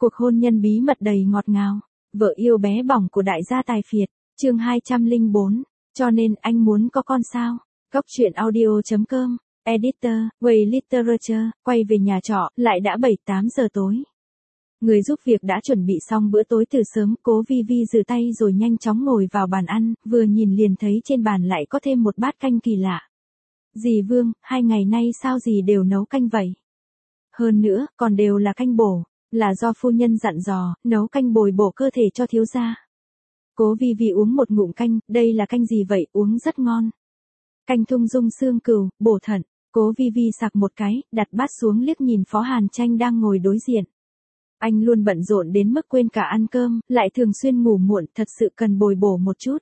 Cuộc hôn nhân bí mật đầy ngọt ngào, vợ yêu bé bỏng của đại gia tài phiệt, chương 204, cho nên anh muốn có con sao? Góc truyện audio.com, editor, Way Literature, quay về nhà trọ, lại đã 7-8 giờ tối. Người giúp việc đã chuẩn bị xong bữa tối từ sớm, Cố Vi Vi rửa tay rồi nhanh chóng ngồi vào bàn ăn, vừa nhìn liền thấy trên bàn lại có thêm một bát canh kỳ lạ. Dì Vương, 2 ngày nay sao dì đều nấu canh vậy? Hơn nữa, còn đều là canh bổ, là do phu nhân dặn dò, nấu canh bồi bổ cơ thể cho thiếu gia. Cố Vi Vi uống một ngụm canh, đây là canh gì vậy, uống rất ngon. Canh thung dung xương cừu, bổ thận. Cố Vi Vi sặc một cái, đặt bát xuống liếc nhìn Phó Hàn Tranh đang ngồi đối diện. Anh luôn bận rộn đến mức quên cả ăn cơm, lại thường xuyên ngủ muộn, thật sự cần bồi bổ một chút.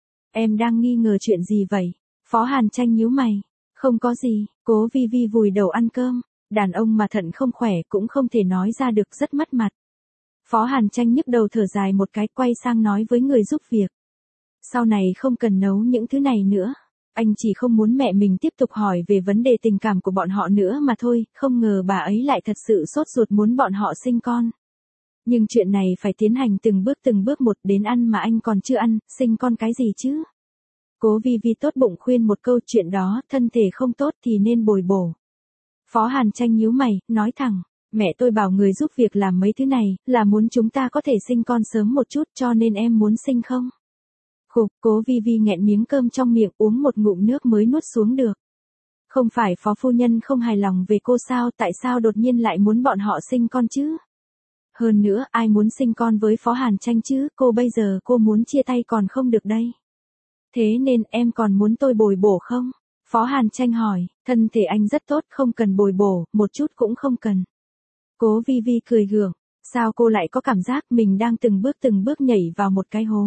Em đang nghi ngờ chuyện gì vậy? Phó Hàn Tranh nhíu mày. Không có gì, Cố Vi Vi vùi đầu ăn cơm. Đàn ông mà thận không khỏe cũng không thể nói ra được, rất mất mặt. Phó Hàn Tranh nhức đầu thở dài một cái, quay sang nói với người giúp việc. Sau này không cần nấu những thứ này nữa. Anh chỉ không muốn mẹ mình tiếp tục hỏi về vấn đề tình cảm của bọn họ nữa mà thôi, không ngờ bà ấy lại thật sự sốt ruột muốn bọn họ sinh con. Nhưng chuyện này phải tiến hành từng bước một, đến ăn mà anh còn chưa ăn, sinh con cái gì chứ? Cố Vi Vi tốt bụng khuyên một câu, chuyện đó, thân thể không tốt thì nên bồi bổ. Phó Hàn Tranh nhíu mày, nói thẳng, mẹ tôi bảo người giúp việc làm mấy thứ này, là muốn chúng ta có thể sinh con sớm một chút, cho nên em muốn sinh không? Khục, Cố Vi Vi nghẹn miếng cơm trong miệng, uống một ngụm nước mới nuốt xuống được. Không phải Phó phu nhân không hài lòng về cô sao, tại sao đột nhiên lại muốn bọn họ sinh con chứ? Hơn nữa, ai muốn sinh con với Phó Hàn Tranh chứ, bây giờ cô muốn chia tay còn không được đây. Thế nên em còn muốn tôi bồi bổ không? Phó Hàn Tranh hỏi, thân thể anh rất tốt, không cần bồi bổ, một chút cũng không cần. Cố Vi Vi cười gượng, sao cô lại có cảm giác mình đang từng bước nhảy vào một cái hố?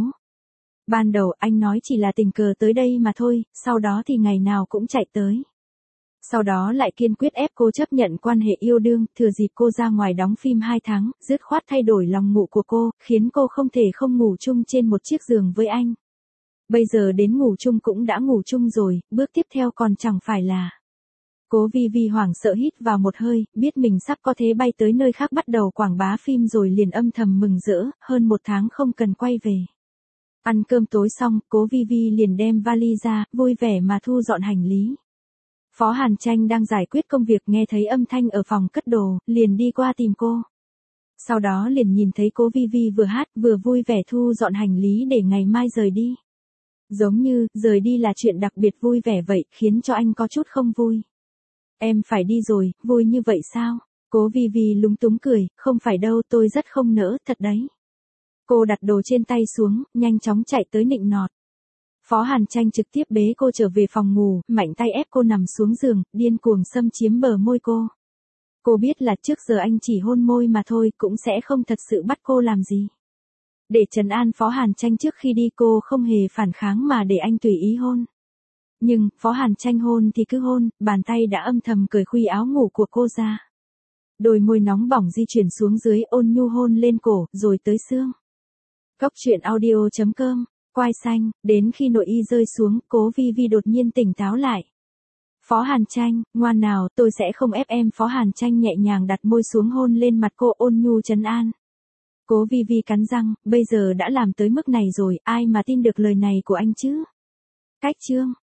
Ban đầu anh nói chỉ là tình cờ tới đây mà thôi, sau đó thì ngày nào cũng chạy tới. Sau đó lại kiên quyết ép cô chấp nhận quan hệ yêu đương, thừa dịp cô ra ngoài đóng phim 2 tháng, dứt khoát thay đổi lòng ngủ của cô, khiến cô không thể không ngủ chung trên một chiếc giường với anh. Bây giờ đến ngủ chung cũng đã ngủ chung rồi, bước tiếp theo còn chẳng phải là... Cố Vi Vi hoảng sợ hít vào một hơi, biết mình sắp có thể bay tới nơi khác bắt đầu quảng bá phim rồi liền âm thầm mừng rỡ, hơn 1 tháng không cần quay về. Ăn cơm tối xong, Cố Vi Vi liền đem vali ra, vui vẻ mà thu dọn hành lý. Phó Hàn Tranh đang giải quyết công việc nghe thấy âm thanh ở phòng cất đồ, liền đi qua tìm cô. Sau đó liền nhìn thấy Cố Vi Vi vừa hát vừa vui vẻ thu dọn hành lý để ngày mai rời đi. Giống như, rời đi là chuyện đặc biệt vui vẻ vậy, khiến cho anh có chút không vui. Em phải đi rồi, vui như vậy sao? Cố Vi Vi lúng túng cười, không phải đâu, tôi rất không nỡ, thật đấy. Cô đặt đồ trên tay xuống, nhanh chóng chạy tới nịnh nọt. Phó Hàn Tranh trực tiếp bế cô trở về phòng ngủ, mạnh tay ép cô nằm xuống giường, điên cuồng xâm chiếm bờ môi cô. Cô biết là trước giờ anh chỉ hôn môi mà thôi, cũng sẽ không thật sự bắt cô làm gì. Để trấn an Phó Hàn Tranh trước khi đi, cô không hề phản kháng mà để anh tùy ý hôn. Nhưng, Phó Hàn Tranh hôn thì cứ hôn, bàn tay đã âm thầm cởi khuy áo ngủ của cô ra. Đôi môi nóng bỏng di chuyển xuống dưới, ôn nhu hôn lên cổ, rồi tới xương. Góc truyện audio.com, quai xanh, đến khi nội y rơi xuống, Cố Vi Vi đột nhiên tỉnh táo lại. Phó Hàn Tranh, ngoan nào, tôi sẽ không ép em. Phó Hàn Tranh nhẹ nhàng đặt môi xuống hôn lên mặt cô, ôn nhu trấn an. Cố Vi Vi cắn răng, bây giờ đã làm tới mức này rồi, ai mà tin được lời này của anh chứ? Cách chương